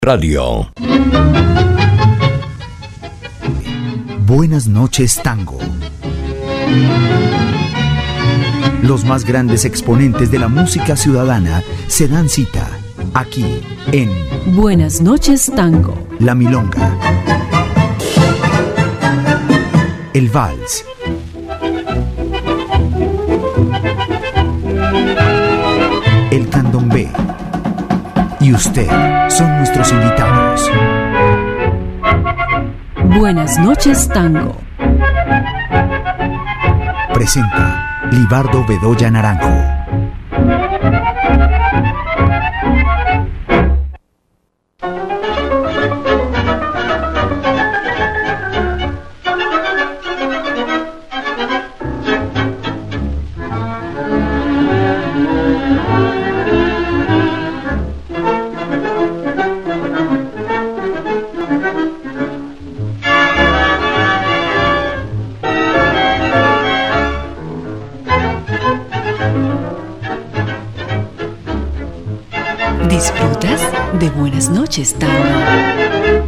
Radio. Buenas noches, Tango. Los más grandes exponentes de la música ciudadana se dan cita aquí en Buenas noches, Tango. La Milonga, el Vals, el Candombe y usted son nuestros invitados. Buenas noches, Tango. Presenta Libardo Bedoya Naranjo. ¿Disfrutas de Buenas noches, Tango?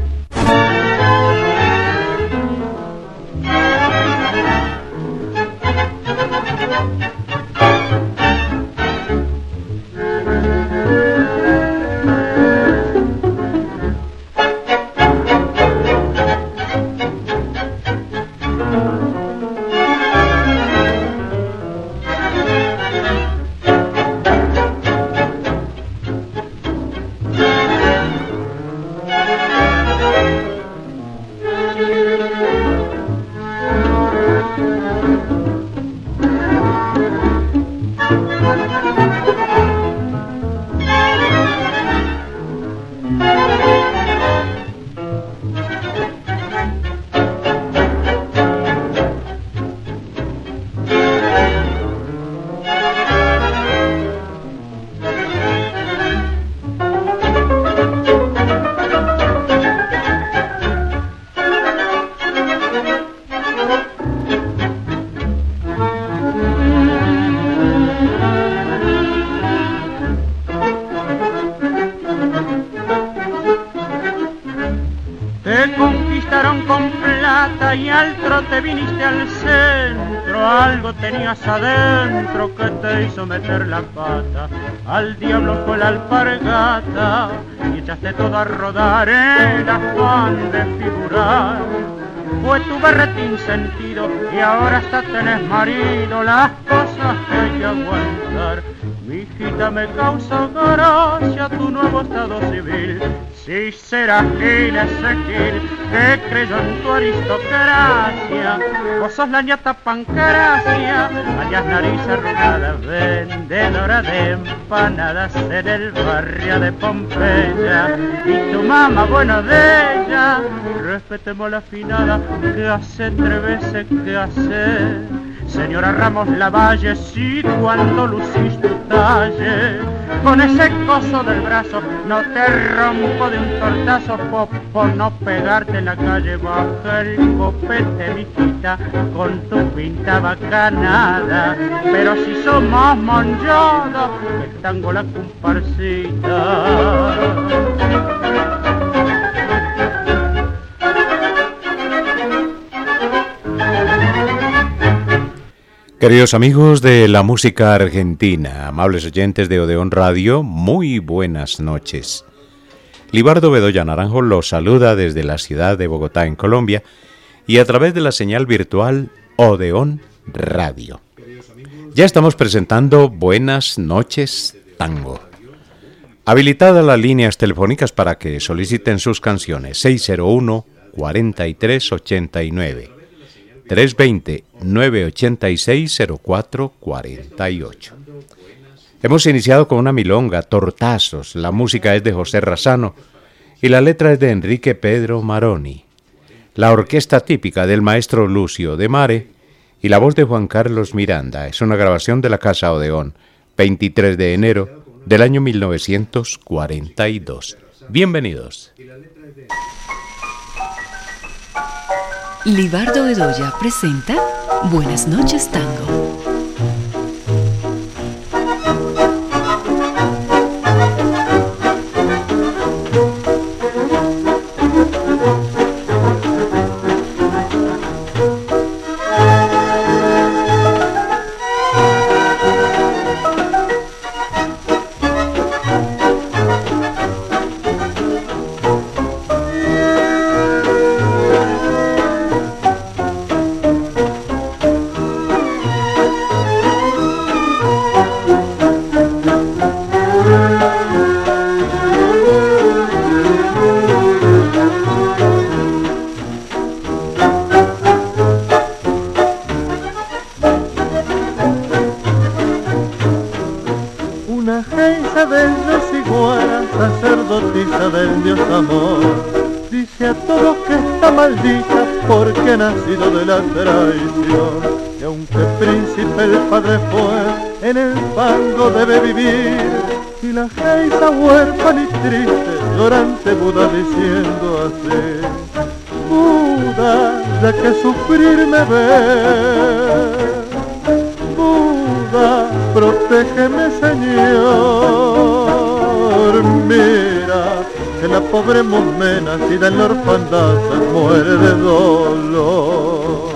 Adentro que te hizo meter la pata, al diablo fue la alpargata y echaste todo a rodar en afán de figurar. Fue tu berretín sentido y ahora hasta tenés marido, las cosas que hay que aguantar. Mi hijita, me causa gracia tu nuevo estado civil. Si será Gil Ezequiel que creyó en tu aristocracia, vos sos la ñata Pancracia, alias nariz arrugada, vendedora de empanadas en el barrio de Pompeya. Y tu mamá, bueno de ella, respetemos la finada que hace 3 veces que hace. Señora Ramos Lavalle, si cuando lucís tu talle, con ese coso del brazo no te rompo de un tortazo, por no pegarte en la calle. Baja el copete, mijita, con tu pinta bacanada, pero si somos monllada, el tango la comparsita. Queridos amigos de la música argentina, amables oyentes de Odeón Radio, muy buenas noches. Libardo Bedoya Naranjo los saluda desde la ciudad de Bogotá, en Colombia, y a través de la señal virtual Odeón Radio. Ya estamos presentando Buenas noches, Tango. Habilitadas las líneas telefónicas para que soliciten sus canciones, 601-4389. 320-986-0448. Hemos iniciado con una milonga, Tortazos. La música es de José Razzano y la letra es de Enrique Pedro Maroni. La orquesta típica del maestro Lucio de Mare y la voz de Juan Carlos Miranda. Es una grabación de la Casa Odeón, 23 de enero del año 1942. Bienvenidos. Libardo Bedoya presenta Buenas noches, Tango. amor. Dice a todos que está maldita porque ha nacido de la traición. Y aunque príncipe el padre fue, en el fango debe vivir. Y la geisa huérfana y triste, llorante Buda diciendo así: Buda, ya que sufrir me ves, Buda, protégeme Señor. Mira que la pobre mujer nacida en la orfandad se muere de dolor.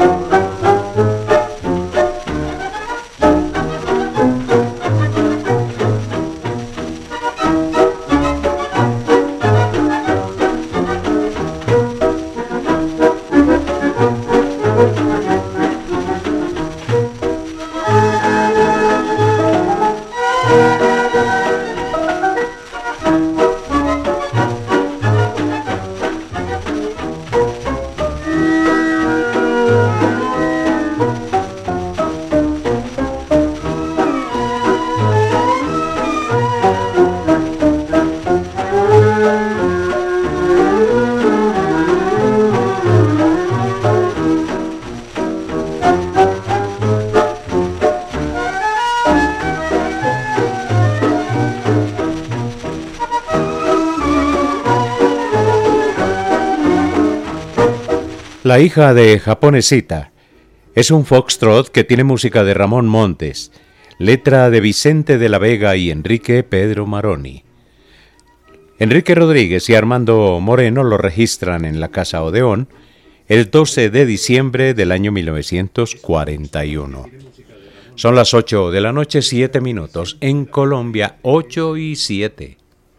La hija de Japonesita es un foxtrot que tiene música de Ramón Montes, letra de Vicente de la Vega y Enrique Pedro Maroni. Enrique Rodríguez y Armando Moreno lo registran en la Casa Odeón el 12 de diciembre del año 1941. Son las 8 de la noche, 7 minutos. En Colombia, 8:07.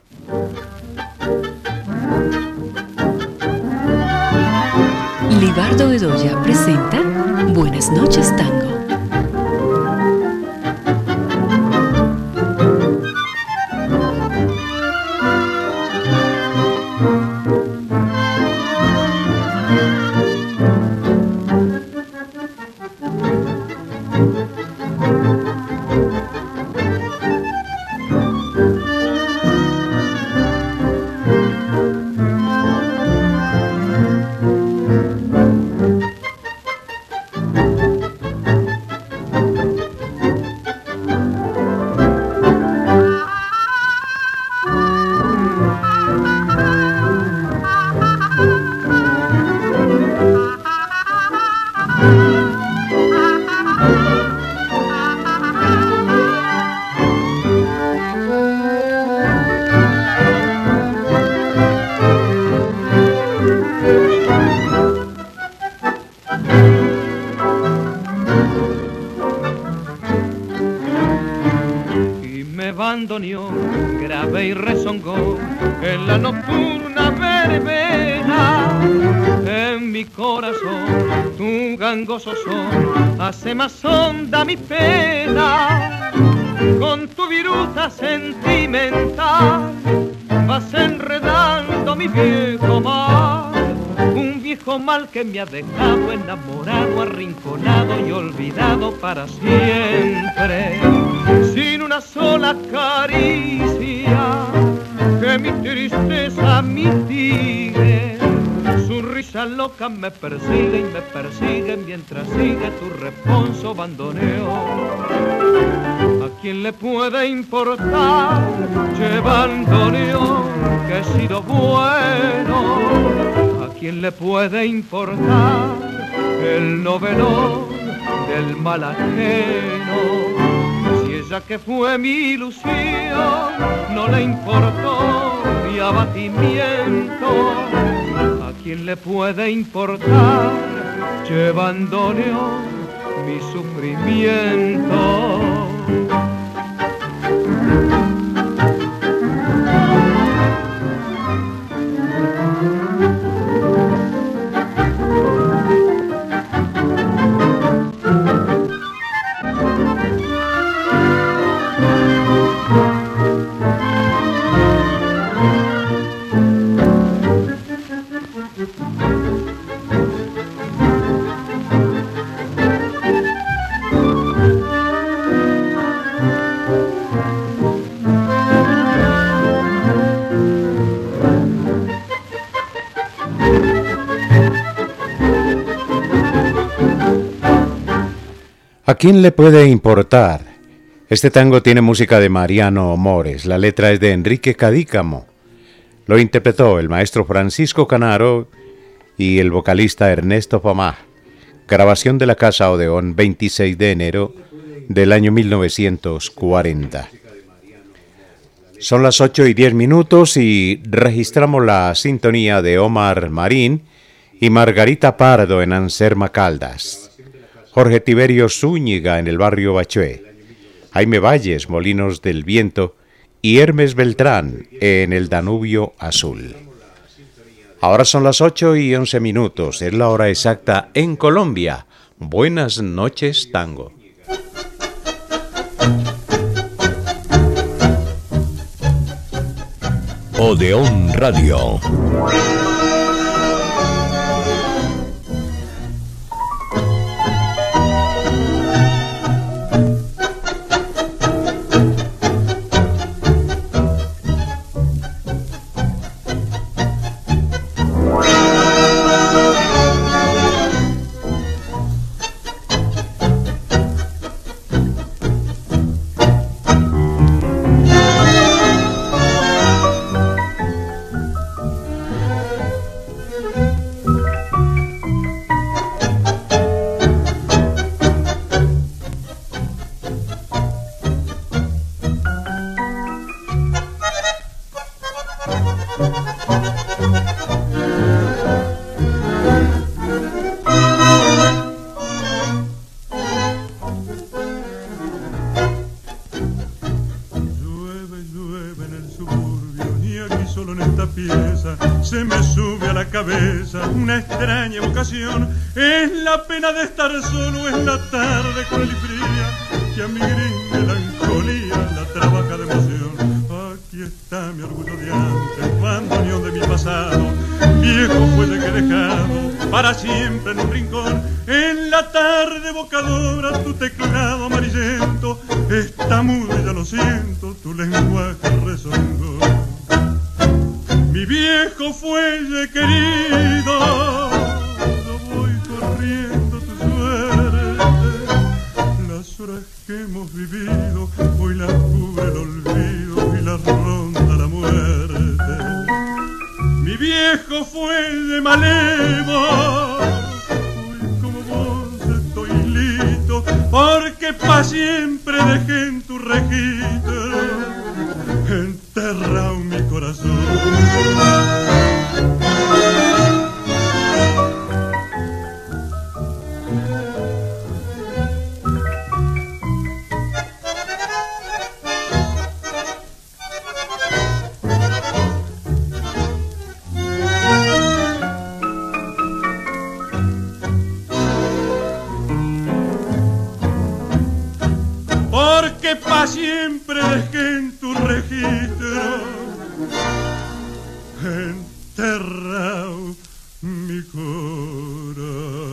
Libardo Bedoya presenta Buenas noches, Tango. Grave y rezongó en la nocturna verbena, en mi corazón tu gangoso son hace más honda mi pena. Con tu viruta sentimental vas enredando mi viejo mal, un viejo mal que me ha dejado enamorado, arrinconado y olvidado para siempre, sin una sola caricia que mi tristeza mitigue. Su risa loca me persigue y me persigue mientras sigue tu responso bandoneón. ¿A quién le puede importar, che bandoneón, que he sido bueno? ¿A quién le puede importar el novelón del mal ajeno? Ya que fue mi ilusión, no le importó mi abatimiento. ¿A quién le puede importar, che bandoneón, mi sufrimiento? ¿A quién le puede importar? Este tango tiene música de Mariano Mores, la letra es de Enrique Cadícamo. Lo interpretó el maestro Francisco Canaro y el vocalista Ernesto Pomá. Grabación de la Casa Odeón, 26 de enero del año 1940. Son las 8:10 y registramos la sintonía de Omar Marín y Margarita Pardo en Anserma Caldas. Jorge Tiberio Zúñiga en el barrio Bachué, Jaime Valles, Molinos del Viento y Hermes Beltrán en el Danubio Azul. Ahora son las 8:11, es la hora exacta en Colombia. Buenas noches, tango. Odeón Radio. Una extraña vocación, es la pena de estar solo, es la tarde cruel y fría, que a mi gris melancolía la trabaja de emoción. Aquí está mi orgullo de antes, bandoneón de mi pasado, viejo fuelle que he dejado para siempre en un rincón. En la tarde evocadora tu teclado amarillento está mudo y ya lo siento, tu lenguaje rezongó. Mi viejo fuelle querido, yo voy corriendo tu suerte. Las horas que hemos vivido, hoy las cubre el olvido y las ronda la muerte. Mi viejo fuelle malevo, hoy como vos estoy listo, porque pa' siempre dejé en tu registro enterrado mi corazón. Porque pa' siempre dejé en tu registro enterrado mi corazón.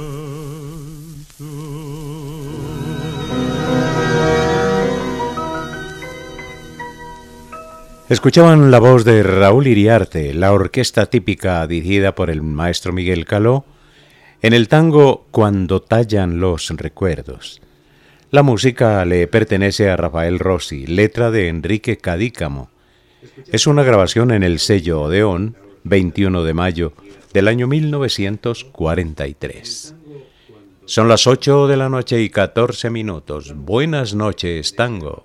Escuchaban la voz de Raúl Iriarte, la orquesta típica dirigida por el maestro Miguel Caló, en el tango Cuando tallan los recuerdos. La música le pertenece a Rafael Rossi, letra de Enrique Cadícamo. Es una grabación en el sello Odeón, 21 de mayo del año 1943. Son las 8:14. Buenas noches, tango.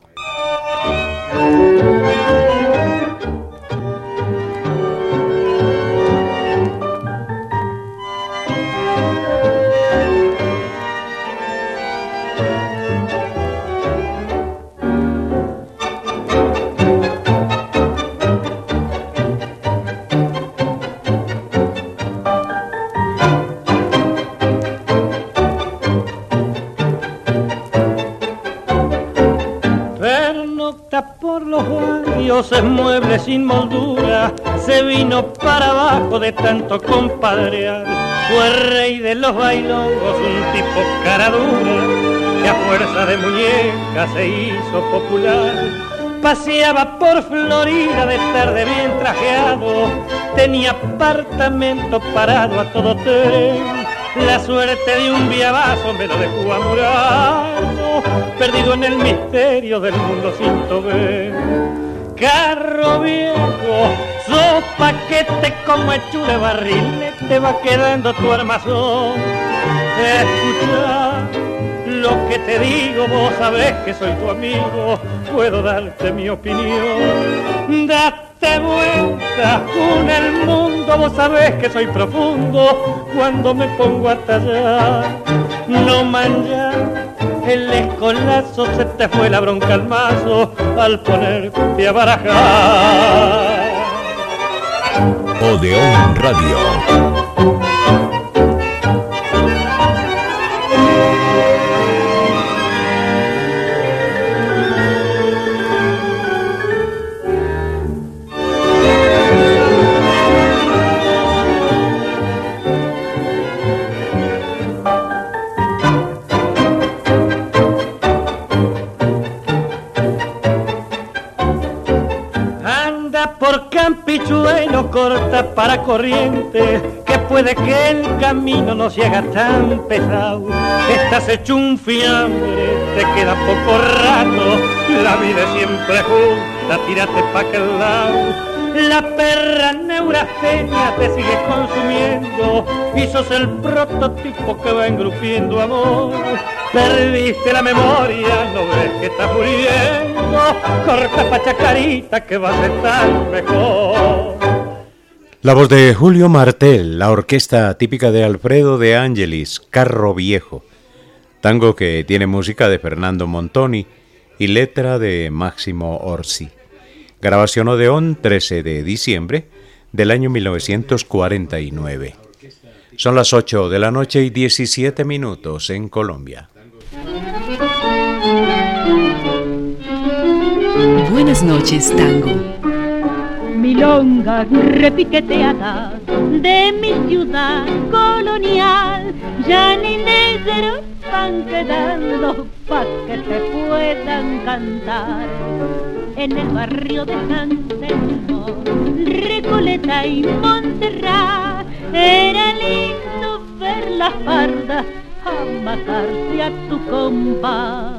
Es mueble sin moldura, se vino para abajo de tanto compadrear. Fue rey de los bailongos, un tipo cara dura, que a fuerza de muñeca se hizo popular. Paseaba por Florida de tarde bien trajeado, tenía apartamento parado a todo tren. La suerte de un viavazo me lo dejó amurado, perdido en el misterio del mundo sin tober. Carro viejo, sos paquete como hecho de barril, te va quedando tu armazón. Escucha lo que te digo, vos sabés que soy tu amigo, puedo darte mi opinión. Date vuelta con el mundo, vos sabés que soy profundo cuando me pongo a tallar. No manchar el escolazo, se te fue la bronca al mazo al ponerte a barajar. Odeón Radio. Campichuelo corta para corriente, que puede que el camino no se haga tan pesado. Estás hecho un fiambre, te queda poco rato, la vida es siempre justa, tírate pa' aquel lado. La perra neurastenia te sigue consumiendo y sos el prototipo que va engrupiendo amor. Perdiste la memoria, no ves que estás muriendo, corta pa' chacarita que vas a estar mejor. La voz de Julio Martel, la orquesta típica de Alfredo de Angelis, Carro Viejo, tango que tiene música de Fernando Montoni y letra de Máximo Orsi. Grabación Odeón, 13 de diciembre del año 1949. Son las 8 de la noche y 17 minutos en Colombia. Buenas noches, tango. Milonga repiqueteada de mi ciudad colonial, ya ni negros van quedando pa' que te puedan cantar. En el barrio de San Telmo, Recoleta y Montserrat, era lindo ver las pardas amacarse a tu compás.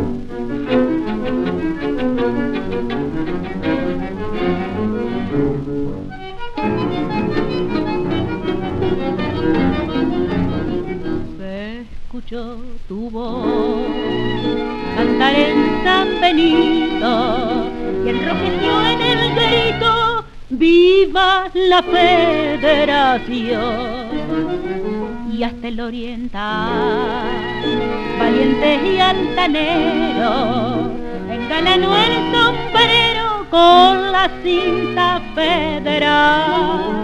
Se escuchó tu voz cantar en San Benito y enrojeció en el grito: ¡viva la Federación! Y hasta el oriental, valientes y altaneros, engalanó el sombrero con la cinta federal.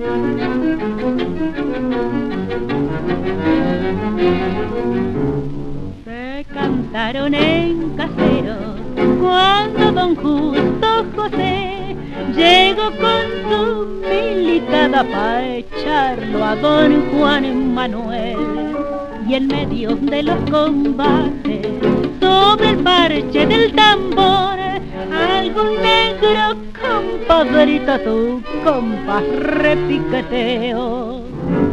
Se cantaron en caseros cuando don Justo José llegó con su milicada pa' echarlo a don Juan Manuel. Y en medio de los combates, sobre el parche del tambor, algún negro compadrito tu compás repiqueteo.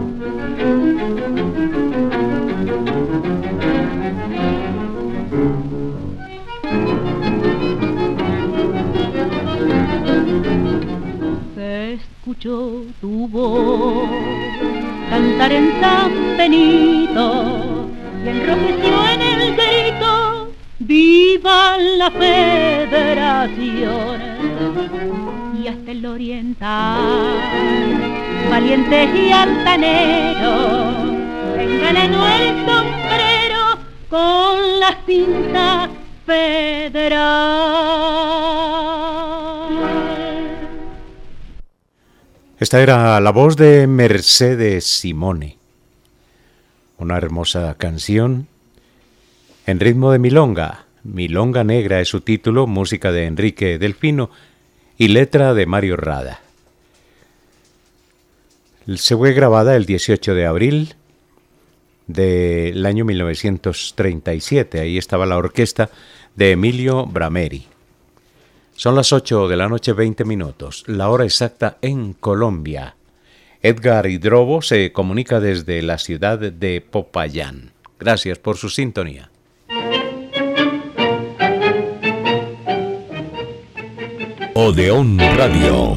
Se escuchó tu voz cantar en San Benito y enrojeció en el grito: ¡viva la Federación! Y hasta el oriental, valientes y altaneros, engalanó el sombrero con la cinta federal. Esta era la voz de Mercedes Simone, una hermosa canción en ritmo de milonga. Milonga Negra es su título, música de Enrique Delfino y letra de Mario Rada. Se fue grabada el 18 de abril del año 1937. Ahí estaba la orquesta de Emilio Brameri. Son las 8 de la noche, 20 minutos, la hora exacta en Colombia. Edgar Hidrobo se comunica desde la ciudad de Popayán. Gracias por su sintonía. Odeón Radio.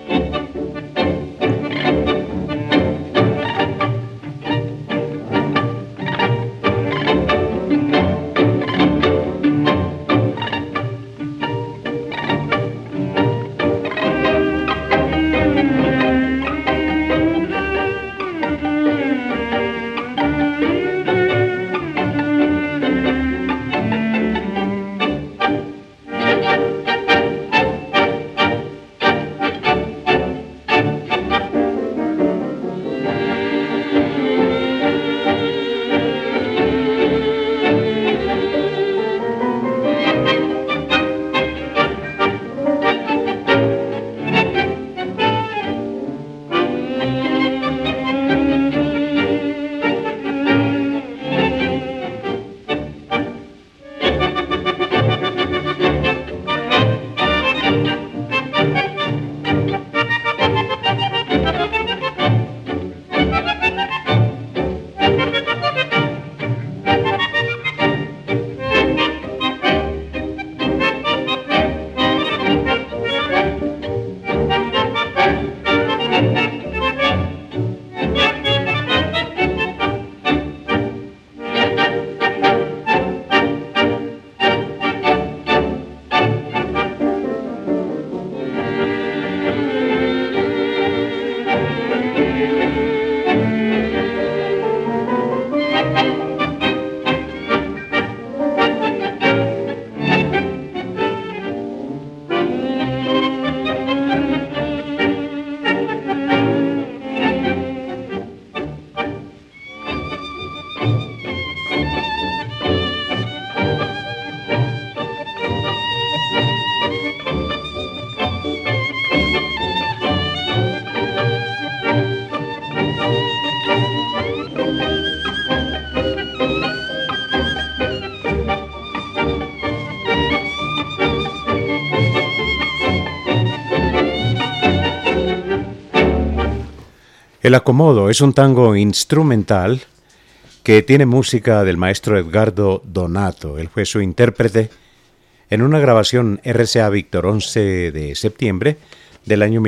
El Acomodo es un tango instrumental que tiene música del maestro Edgardo Donato. Él fue su intérprete en una grabación RCA Víctor 11 de septiembre del año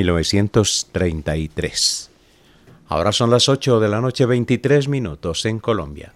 1933. Ahora son las 8 de la noche, 23 minutos en Colombia.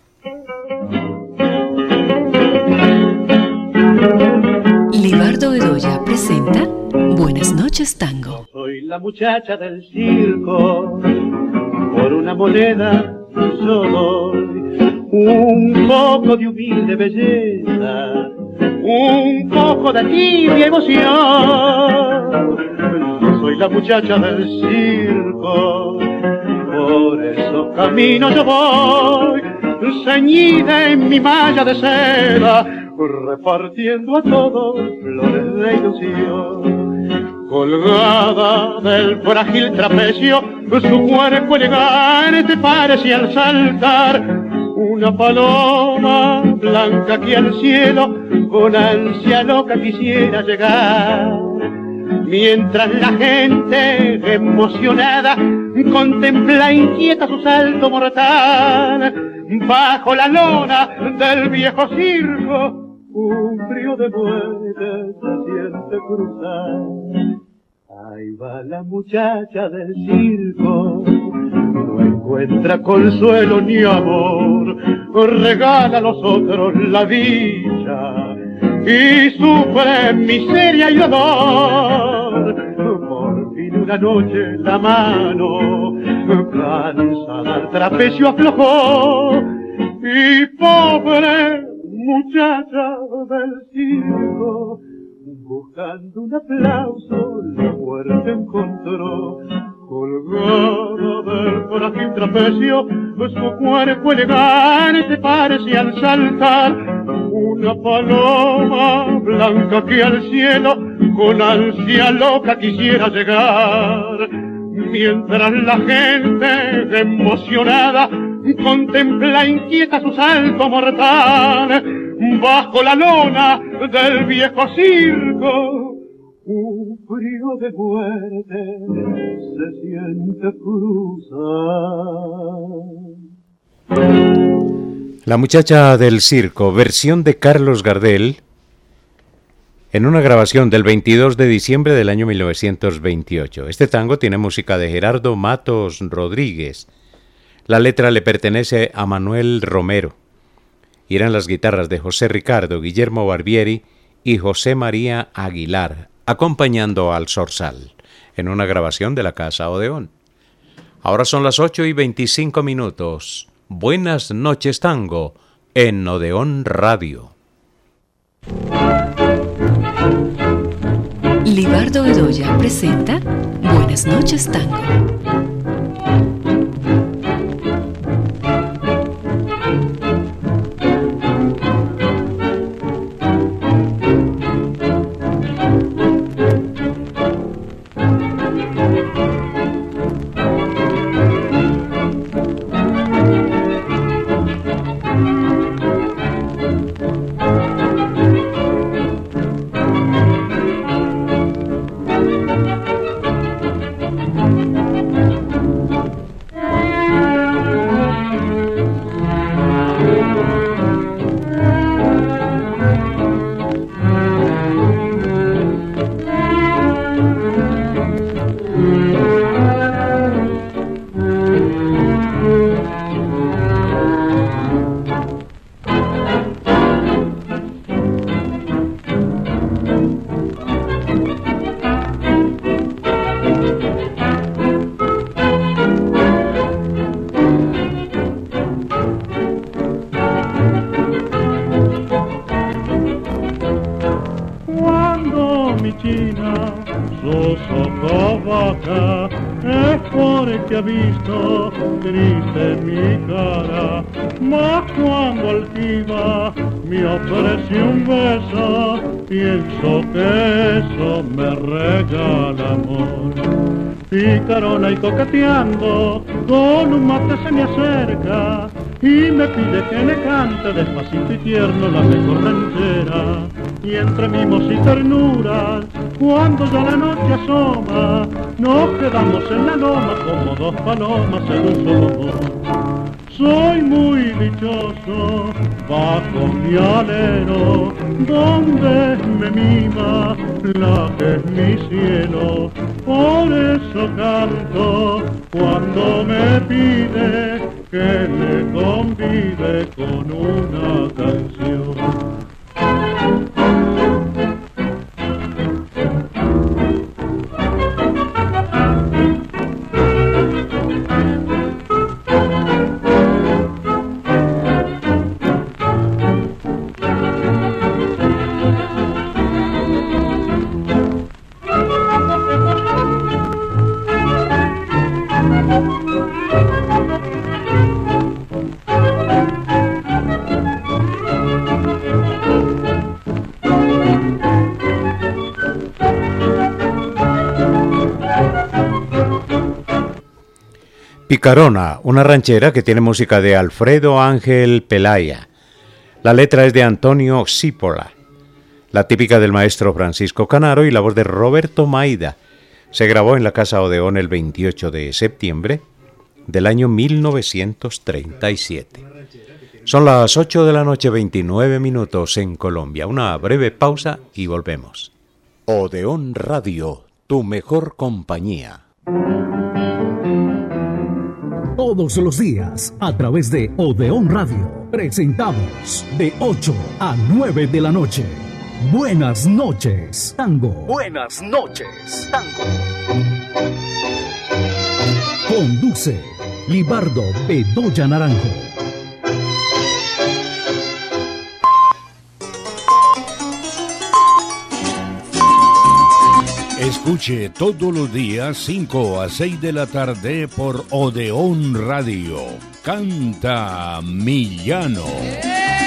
Libardo Bedoya presenta Buenas noches, tango. Soy la muchacha del circo, por una moneda yo doy un poco de humilde belleza, un poco de tibia emoción. Soy la muchacha del circo, por esos caminos yo voy, ceñida en mi malla de seda, repartiendo a todos flores de ilusión. Colgada del frágil trapecio, su cuerpo elegante parecía al saltar una paloma blanca que al cielo con ansia loca quisiera llegar. Mientras la gente emocionada contempla inquieta su salto mortal, bajo la lona del viejo circo un frío de muerte se siente cruzar. Ahí va la muchacha del circo, no encuentra consuelo ni amor, regala a los otros la dicha y sufre miseria y dolor. Por fin una noche la mano cansada al trapecio aflojó y pobre muchacha del circo, buscando un aplauso la muerte encontró. Colgada del frágil trapecio, su cuerpo elegante parecía al saltar una paloma blanca que al cielo con ansia loca quisiera llegar. Mientras la gente emocionada contempla inquieta su salto mortal, bajo la lona del viejo circo Un frío de muerte se siente cruzar. La muchacha del circo, versión de Carlos Gardel, en una grabación del 22 de diciembre del año 1928. Este tango tiene música de Gerardo Matos Rodríguez. La letra le pertenece a Manuel Romero. Y eran las guitarras de José Ricardo, Guillermo Barbieri y José María Aguilar, acompañando al Zorzal, en una grabación de la Casa Odeón. Ahora son las 8:25. Buenas noches, tango, en Odeón Radio. Libardo Bedoya presenta Buenas noches, tango. Picarona y coqueteando, con un mate se me acerca y me pide que le cante despacito y tierno la mejor ranchera. Y entre mimos y ternuras, cuando ya la noche asoma, nos quedamos en la loma como dos palomas en un solo amor. Soy muy dichoso bajo mi alero, donde me mima la que es mi cielo. Por eso canto cuando me pide que le convide con una canción. Picarona, una ranchera que tiene música de Alfredo Ángel Pelaya. La letra es de Antonio Cípola, la típica del maestro Francisco Canaro y la voz de Roberto Maida. Se grabó en la Casa Odeón el 28 de septiembre del año 1937. Son las 8:29 en Colombia. Una breve pausa y volvemos. Odeón Radio, tu mejor compañía. Todos los días, a través de Odeón Radio, presentamos de 8 a 9 de la noche. Buenas noches, tango. Buenas noches, tango. Conduce Libardo Bedoya Naranjo. Escuche todos los días 5 a 6 de la tarde por Odeón Radio. Canta Millano.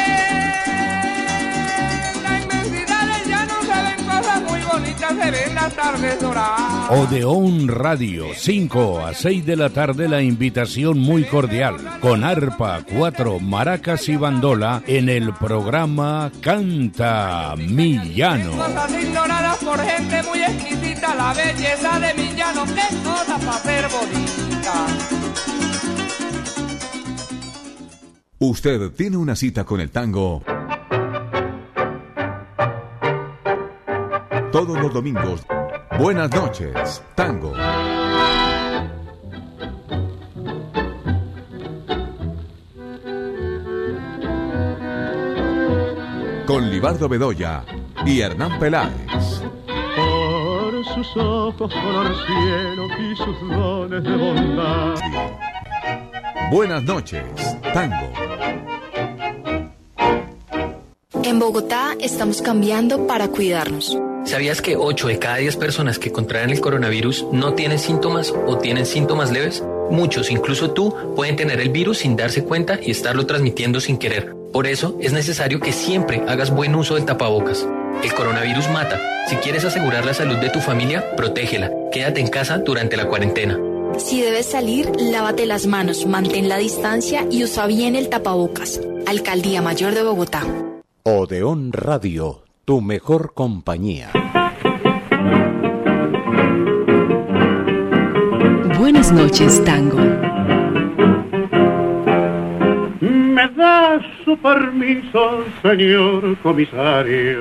La inmensidad del llano se ven cosas muy bonitas, se ven las tardes doradas. Odeón Radio, 5 a 6 de la tarde, la invitación muy cordial, con arpa, 4 maracas y bandola en el programa Canta mi Llano. Cosas ignoradas por gente muy exquisita, la belleza de mi llano, que es cosa para ser bonita. Usted tiene una cita con el tango todos los domingos. Buenas noches, tango. Con Libardo Bedoya y Hernán Peláez. Por sus ojos color cielo y sus dones de bondad. Buenas noches, tango. En Bogotá estamos cambiando para cuidarnos. ¿Sabías que 8 de cada 10 personas que contraen el coronavirus no tienen síntomas o tienen síntomas leves? Muchos, incluso tú, pueden tener el virus sin darse cuenta y estarlo transmitiendo sin querer. Por eso es necesario que siempre hagas buen uso del tapabocas. El coronavirus mata. Si quieres asegurar la salud de tu familia, protégela. Quédate en casa durante la cuarentena. Si debes salir, lávate las manos, mantén la distancia y usa bien el tapabocas. Alcaldía Mayor de Bogotá. Odeón Radio, tu mejor compañía. Buenas noches, tango. Me da su permiso, señor comisario.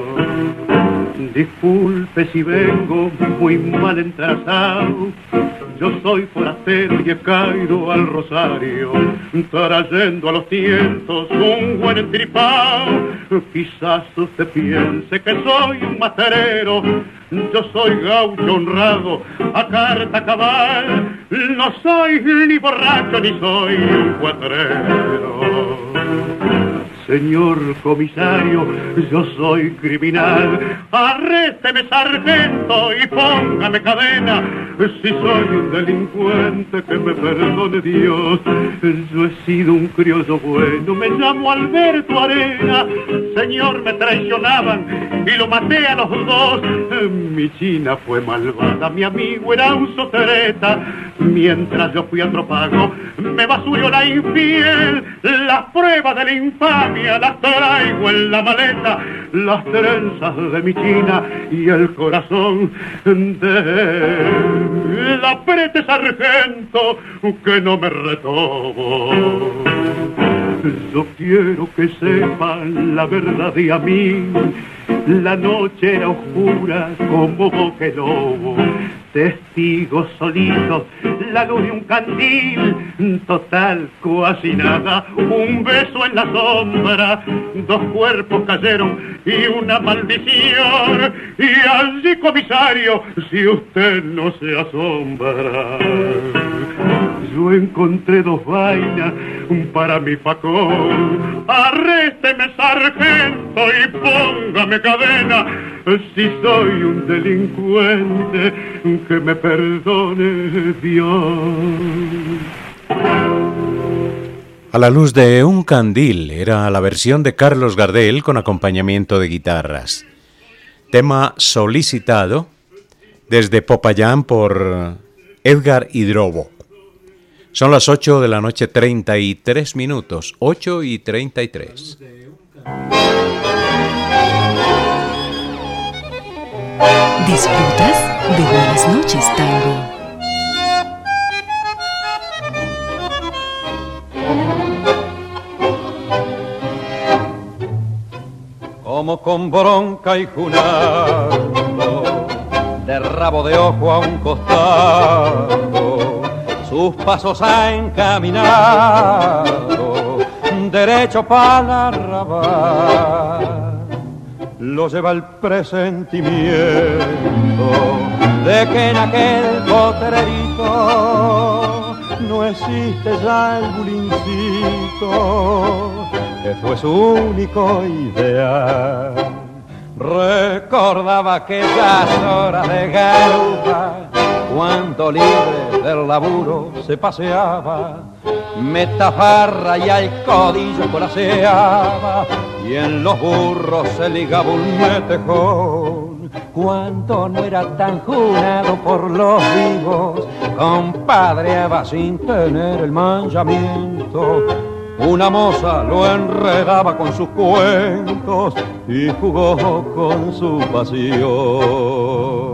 Disculpe si vengo muy mal entrasado. Yo soy forastero y he caído al Rosario, trayendo a los tientos un buen entripao. Quizás usted piense que soy un materero, yo soy gaucho honrado a carta cabal. No soy ni borracho ni soy un cuatrero. Señor comisario, yo soy criminal. Arrésteme, sargento, y póngame cadena. Si soy un delincuente, que me perdone Dios. Yo he sido un criollo bueno, me llamo Alberto Arena. Señor, me traicionaban y lo maté a los dos. Mi china fue malvada, mi amigo era un sotereta. Mientras yo fui antropago, me basurió la infiel. Las pruebas de la infamia las traigo en la maleta, las trenzas de mi china y el corazón de él. Aprete, sargento, que no me retobo. Yo quiero que sepan la verdad y a mí. La noche era oscura como boca de lobo. Testigos solitos, la luz de un candil, total, casi nada, un beso en la sombra, 2 cuerpos cayeron y una maldición, y allí, comisario, si usted no se asombra, yo encontré 2 vainas para mi facón. Arrésteme, sargento, y póngame cadena, si soy un delincuente, que me perdone Dios. A la luz de un candil era la versión de Carlos Gardel con acompañamiento de guitarras. Tema solicitado desde Popayán por Edgar Hidrobo. Son las 8 de la noche, 33 minutos. 8 y 33. ¿Disfrutas de Buenas noches, tango? Como con bronca y junado, de rabo de ojo a un costado, sus pasos ha encaminado, derecho para la arrabal. Lo lleva el presentimiento de que en aquel potrerito no existe ya el bulincito que fue su único ideal. Recordaba aquellas horas de garupa cuando libre del laburo se paseaba, metafarra y al codillo colaseaba, y en los burros se ligaba un metejón. cuando no era tan jurado por los vivos, compadreaba sin tener el manchamiento. Una moza lo enredaba con sus cuentos y jugó con su pasión.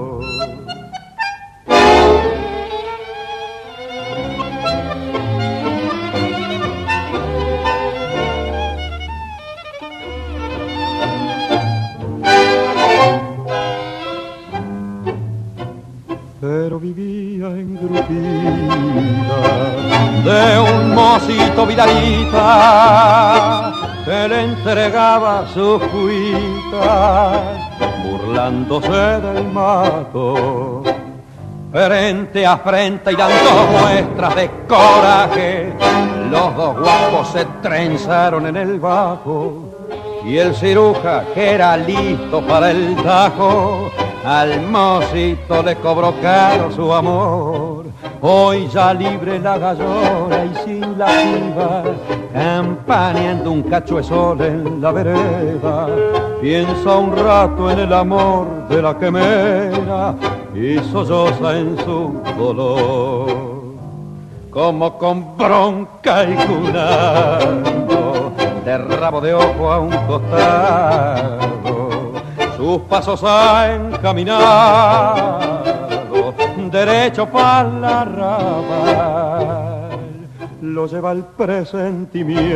Pero vivía engrupida de un mocito vidalita que le entregaba sus cuitas burlándose del mato. Frente a frente y dando muestras de coraje, los dos guapos se trenzaron en el bajo y el ciruja, que era listo para el tajo, al mocito le cobró caro su amor. Hoy ya libre la gallona y sin la piba, campaneando un cacho de sol en la vereda, piensa un rato en el amor de la quemera y solloza en su dolor. Como con bronca y cunando, de rabo de ojo a un costado, sus pasos ha encaminado derecho para la arrabal. Lo lleva el presentimiento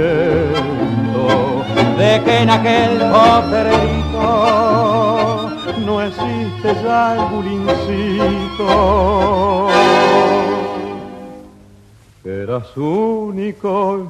de que en aquel potrerito no existe ya el bulincito, que era su único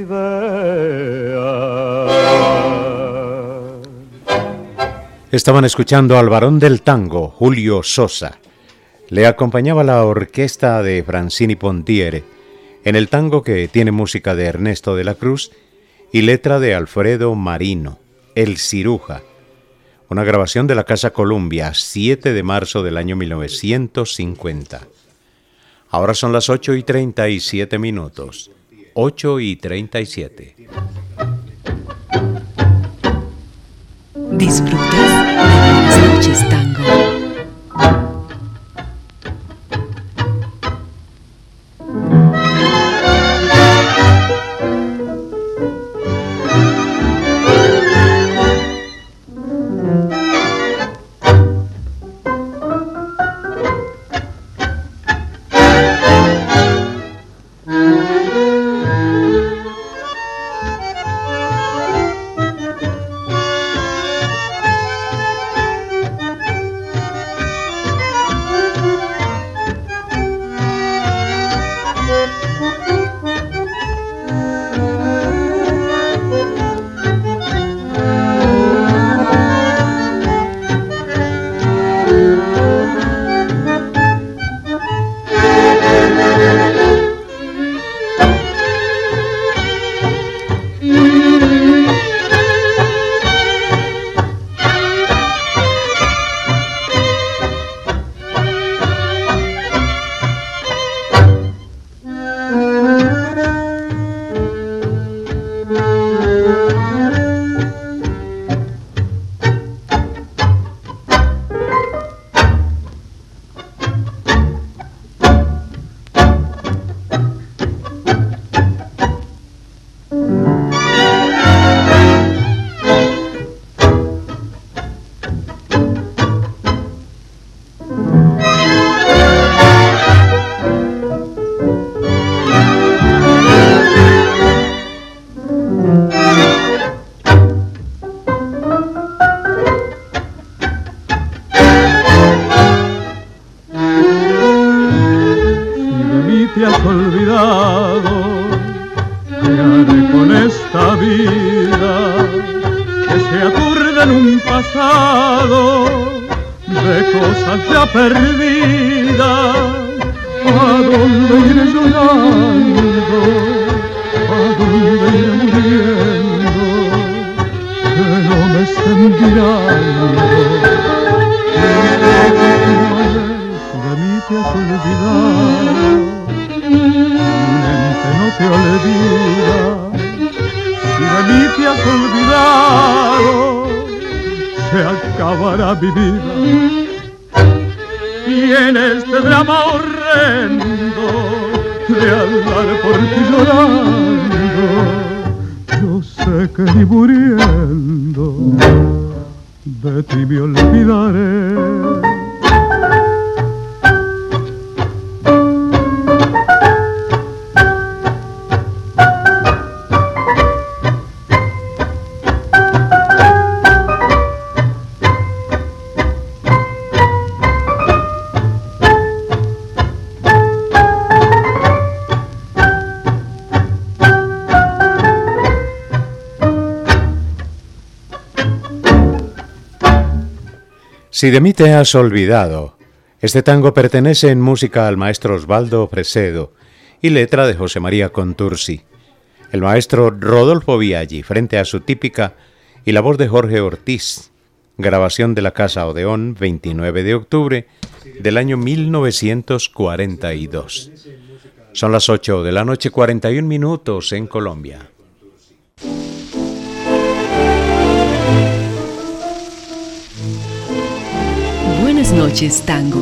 ideal. Estaban escuchando al varón del tango, Julio Sosa. Le acompañaba la orquesta de Francini Pontiere en el tango, que tiene música de Ernesto de la Cruz y letra de Alfredo Marino, El Ciruja. Una grabación de la Casa Columbia, 7 de marzo del año 1950. Ahora son las 8:37 minutos. 8:37. Disfrutas de Buenas Noches Tango. se acabará mi vida. Y en este drama horrendo de andar por ti llorando, yo sé que ni muriendo de ti me olvidaré. Si de mí te has olvidado, este tango pertenece en música al maestro Osvaldo Fresedo y letra de José María Contursi. El maestro Rodolfo Biaggi frente a su típica y la voz de Jorge Ortiz, grabación de la Casa Odeón, 29 de octubre del año 1942. Son las 8 de la noche, 41 minutos en Colombia. Buenas noches, tango.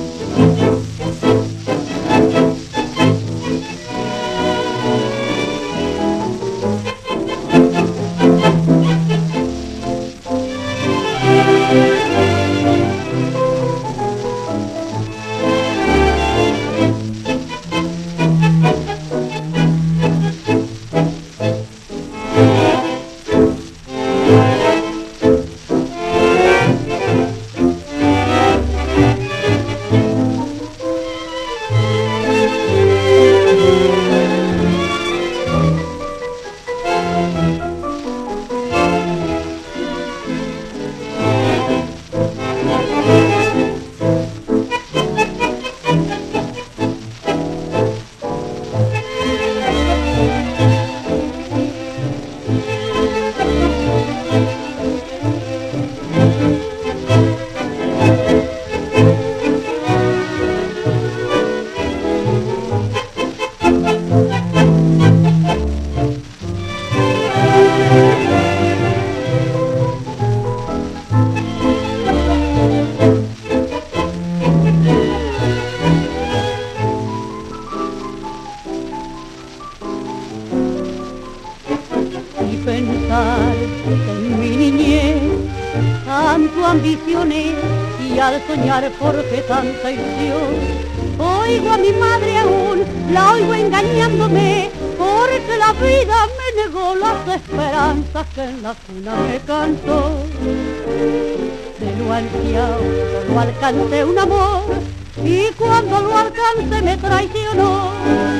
Porque tanta ilusión, oigo a mi madre aún, la oigo engañándome, porque la vida me negó las esperanzas que en la cuna me cantó. De lo ansiado solo alcancé un amor, y cuando lo alcancé me traicionó.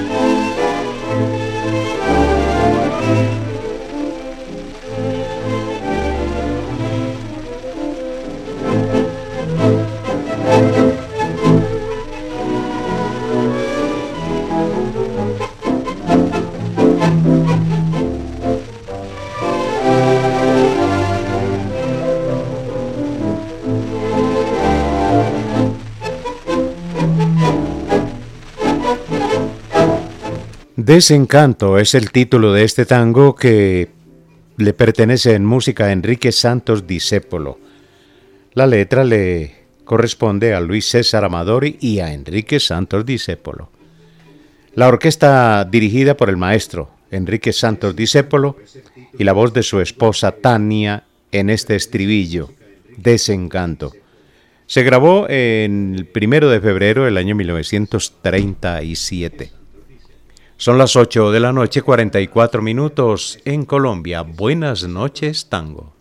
Desencanto es el título de este tango que le pertenece en música a Enrique Santos Discépolo. La letra le corresponde a Luis César Amadori y a Enrique Santos Discépolo. La orquesta dirigida por el maestro Enrique Santos Discépolo y la voz de su esposa Tania en este estribillo, Desencanto. Se grabó el 1 de febrero del año 1937. Son las 8 de la noche, 44 minutos en Colombia. Buenas noches, tango.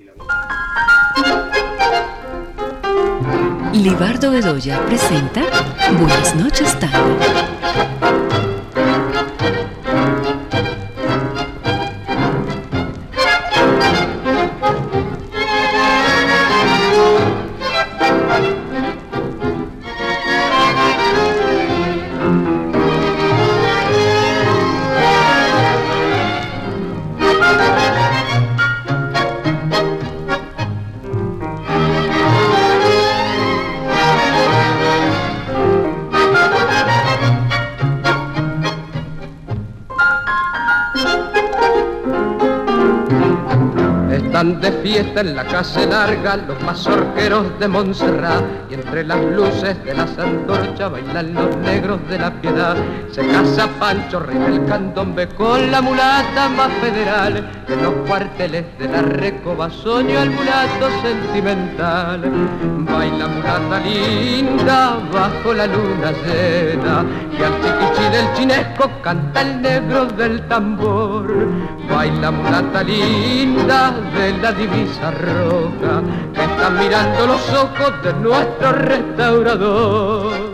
Libardo Bedoya presenta Buenas noches, tango. están de fiesta en la casa larga los mazorqueros de Montserrat, y entre las luces de las antorchas bailan los negros de la Piedad. Se casa Pancho, rey del candombe, con la mulata más federal. En los cuarteles de la Recoba soñó el mulato sentimental. Baila mulata linda bajo la luna llena, que al chiquichi del chinesco canta el negro del tambor. Baila mulata linda de la divisa roja, que está mirando los ojos de nuestro restaurador.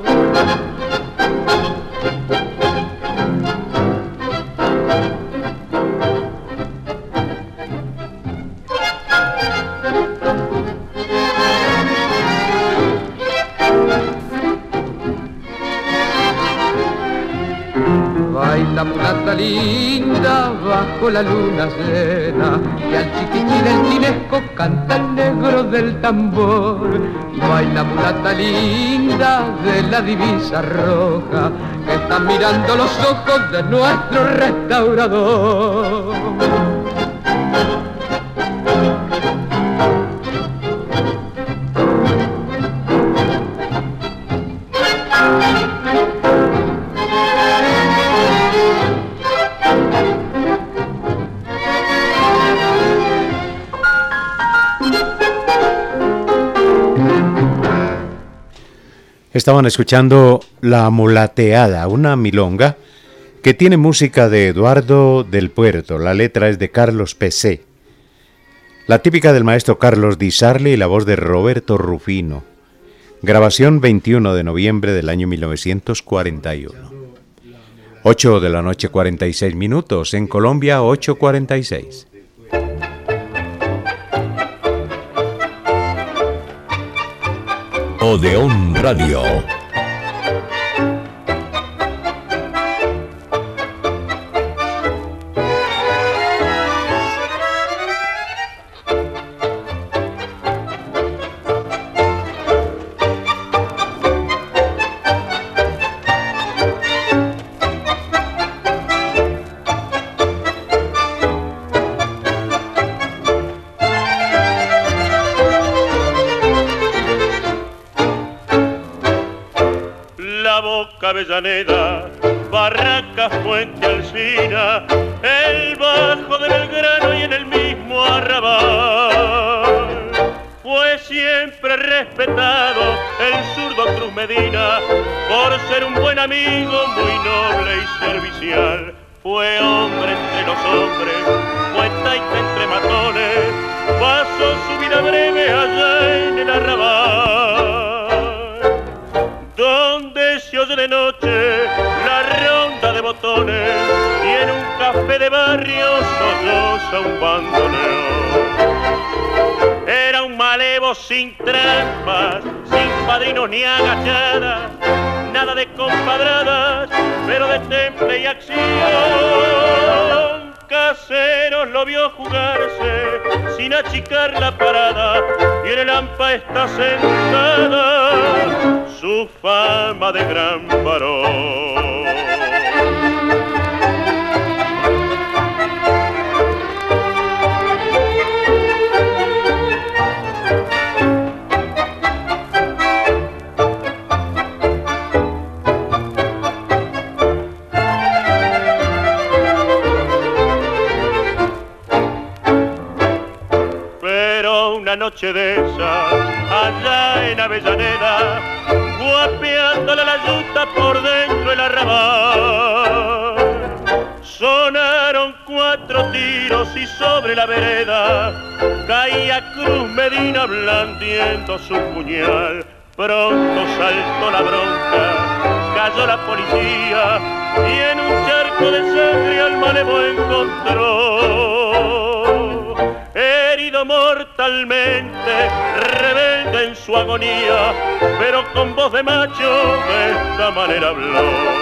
Baila mulata linda bajo la luna llena, que al chiquitín del chinesco canta el negro del tambor. Baila mulata linda de la divisa roja, que está mirando los ojos de nuestro restaurador. Estaban escuchando La Mulateada, una milonga que tiene música de Eduardo del Puerto. La letra es de Carlos Pesé, la típica del maestro Carlos Di Sarli y la voz de Roberto Rufino. Grabación 21 de noviembre del año 1941. 8 de la noche 46 minutos, en Colombia 8:46. Odeón Radio. Avellaneda, Barracas, Fuente Alsina, el Bajo de Belgrano y en el mismo Arrabal. Fue siempre respetado el zurdo Cruz Medina por ser un buen amigo, muy noble y servicial. Fue hombre entre los hombres, fue taita entre matones, pasó su vida breve allá en el Arrabal, donde se oye de noche la ronda de botones y en un café de barrio solloza un bandoneón. Era un malevo sin trampas, sin padrinos ni agachadas, nada de compadradas, pero de temple y acción. Caseros lo vio jugarse sin achicar la parada y en el hampa está sentada su fama de gran varón. Una noche de esas, allá en Avellaneda, guapeándole la yuta por dentro el arrabal. Sonaron 4 tiros y sobre la vereda caía Cruz Medina blandiendo su puñal. Pronto saltó la bronca, cayó la policía y en un charco de sangre al malevo encontró. Herido mortalmente, rebelde en su agonía, pero con voz de macho de esta manera habló.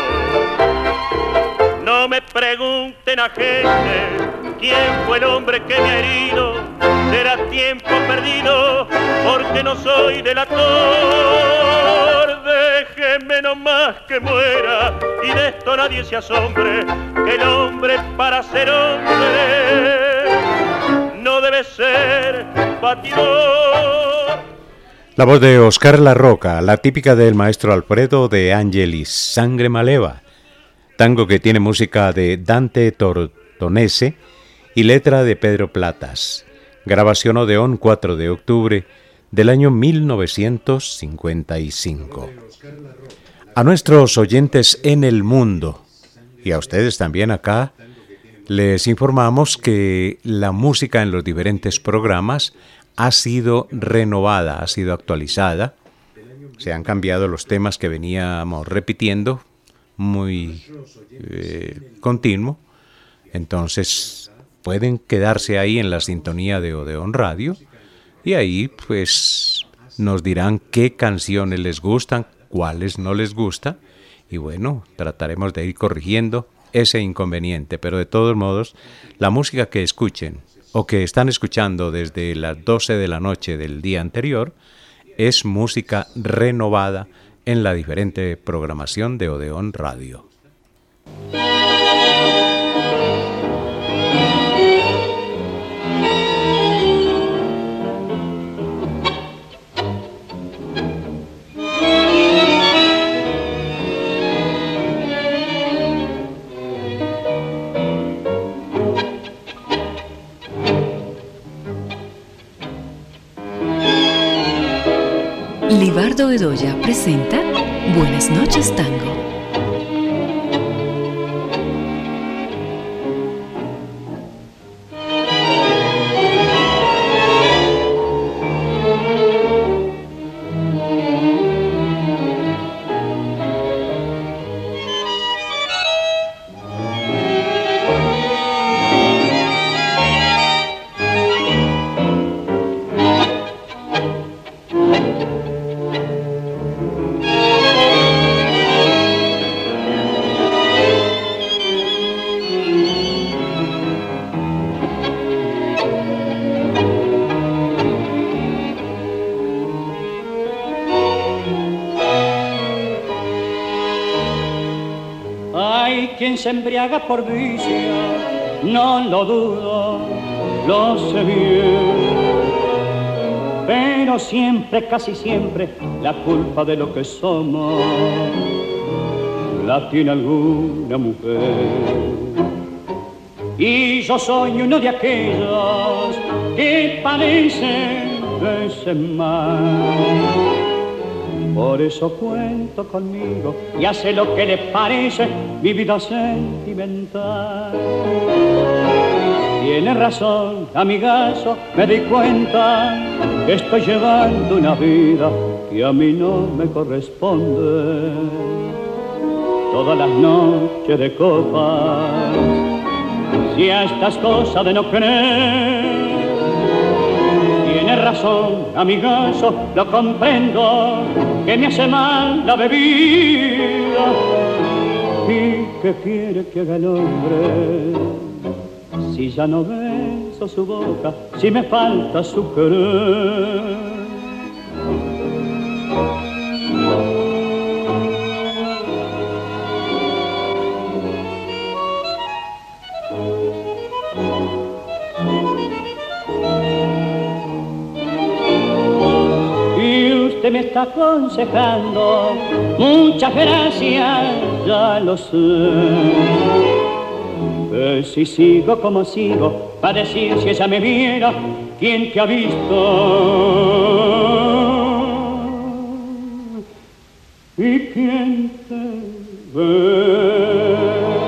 No me pregunten a gente quién fue el hombre que me ha herido, será tiempo perdido porque no soy delator. Déjenme nomás que muera y de esto nadie se asombre, que el hombre para ser hombre no debe ser batidor. La voz de Oscar La Roca, la típica del maestro Alfredo de Angelis, Sangre Maleva, tango que tiene música de Dante Tortonese y letra de Pedro Platas, grabación Odeón 4 de octubre del año 1955. A nuestros oyentes en el mundo, y a ustedes también acá, les informamos que la música en los diferentes programas ha sido renovada, ha sido actualizada. Se han cambiado los temas que veníamos repitiendo, muy continuo. Entonces pueden quedarse ahí en la sintonía de Odeón Radio y ahí pues nos dirán qué canciones les gustan, cuáles no les gusta, y bueno, trataremos de ir corrigiendo ese inconveniente, pero de todos modos, la música que escuchen o que están escuchando desde las 12 de la noche del día anterior es música renovada en la diferente programación de Odeón Radio. Libardo Bedoya presenta Buenas noches, Tango. Se embriaga por vicio, no lo dudo, lo sé bien, pero siempre, casi siempre, la culpa de lo que somos la tiene alguna mujer. Y yo soy uno de aquellos que padecen de ese mal. Por eso cuento conmigo y hace lo que le parece mi vida sentimental. Tiene razón, amigazo, me di cuenta que estoy llevando una vida que a mí no me corresponde. Todas las noches de copas, si a estas cosas de no creer. Tiene razón, amigazo, lo comprendo, que me hace mal la bebida. ¿Y qué quiere que haga el hombre si ya no beso su boca, si me falta su querer? Me está aconsejando, muchas gracias, ya lo sé. Si sigo como sigo, para decir si ella me viera, ¿quién te ha visto? ¿Y quién te ve?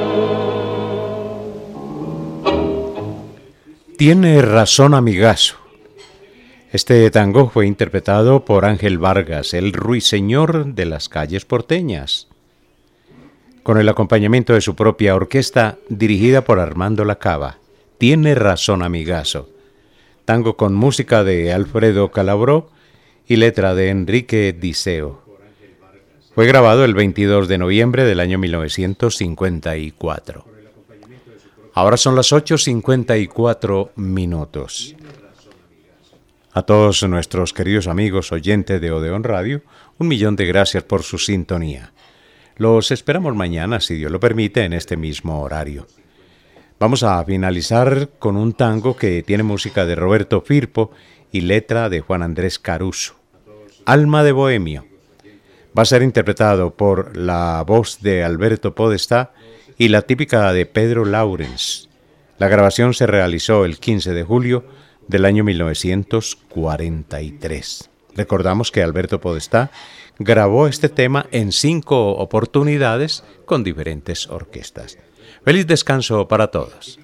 Tiene razón, amigazo. Este tango fue interpretado por Ángel Vargas, el ruiseñor de las calles porteñas, con el acompañamiento de su propia orquesta dirigida por Armando Lacava. Tiene razón, amigazo. Tango con música de Alfredo Calabró y letra de Enrique Diceo. Fue grabado el 22 de noviembre del año 1954. Ahora son las 8:54 minutos. A todos nuestros queridos amigos oyentes de Odeón Radio, 1.000.000 de gracias por su sintonía. Los esperamos mañana, si Dios lo permite, en este mismo horario. Vamos a finalizar con un tango que tiene música de Roberto Firpo y letra de Juan Andrés Caruso. Alma de Bohemio. Va a ser interpretado por la voz de Alberto Podestá y la típica de Pedro Laurens. La grabación se realizó el 15 de julio del año 1943. Recordamos que Alberto Podestá grabó este tema en 5 oportunidades con diferentes orquestas. Feliz descanso para todos.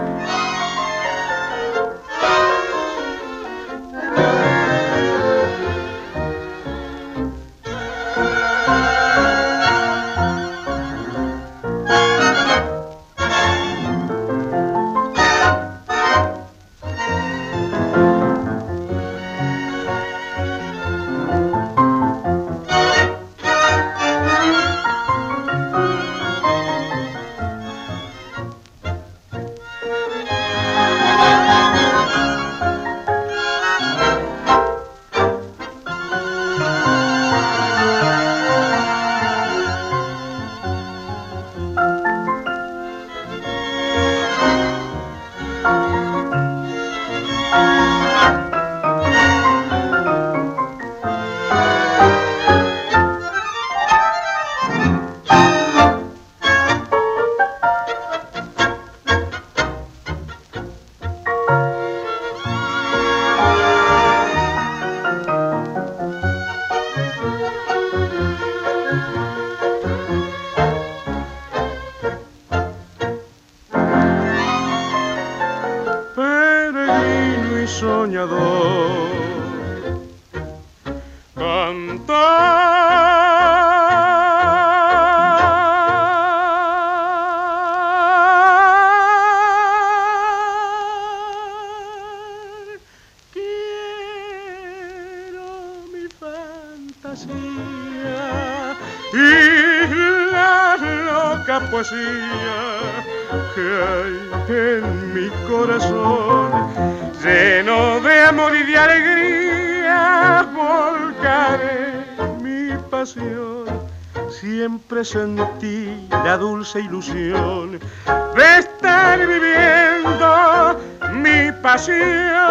Poesía que hay en mi corazón, lleno de amor y de alegría, volcaré mi pasión. Siempre sentí la dulce ilusión de estar viviendo mi pasión.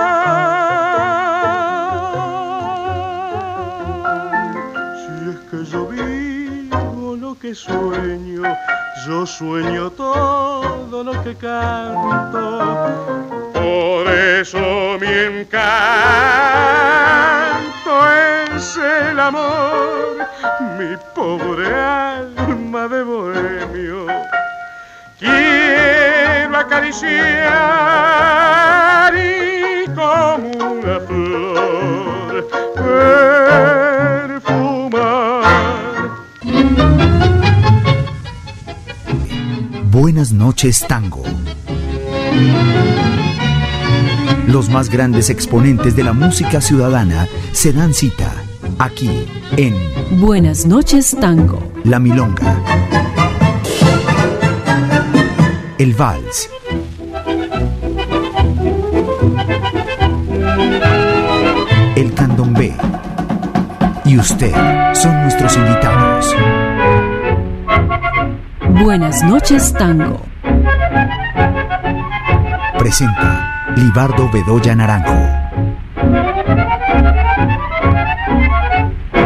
Si es que yo vivo lo que sueño, yo sueño todo lo que canto. Por eso mi encanto es el amor, mi pobre alma de bohemio. Quiero acariciar y como una flor perfumar. Buenas noches, tango. Los más grandes exponentes de la música ciudadana se dan cita aquí en Buenas noches, tango. La milonga, el vals, el candombe y usted son nuestros invitados. Buenas noches, tango. Presenta Libardo Bedoya Naranjo.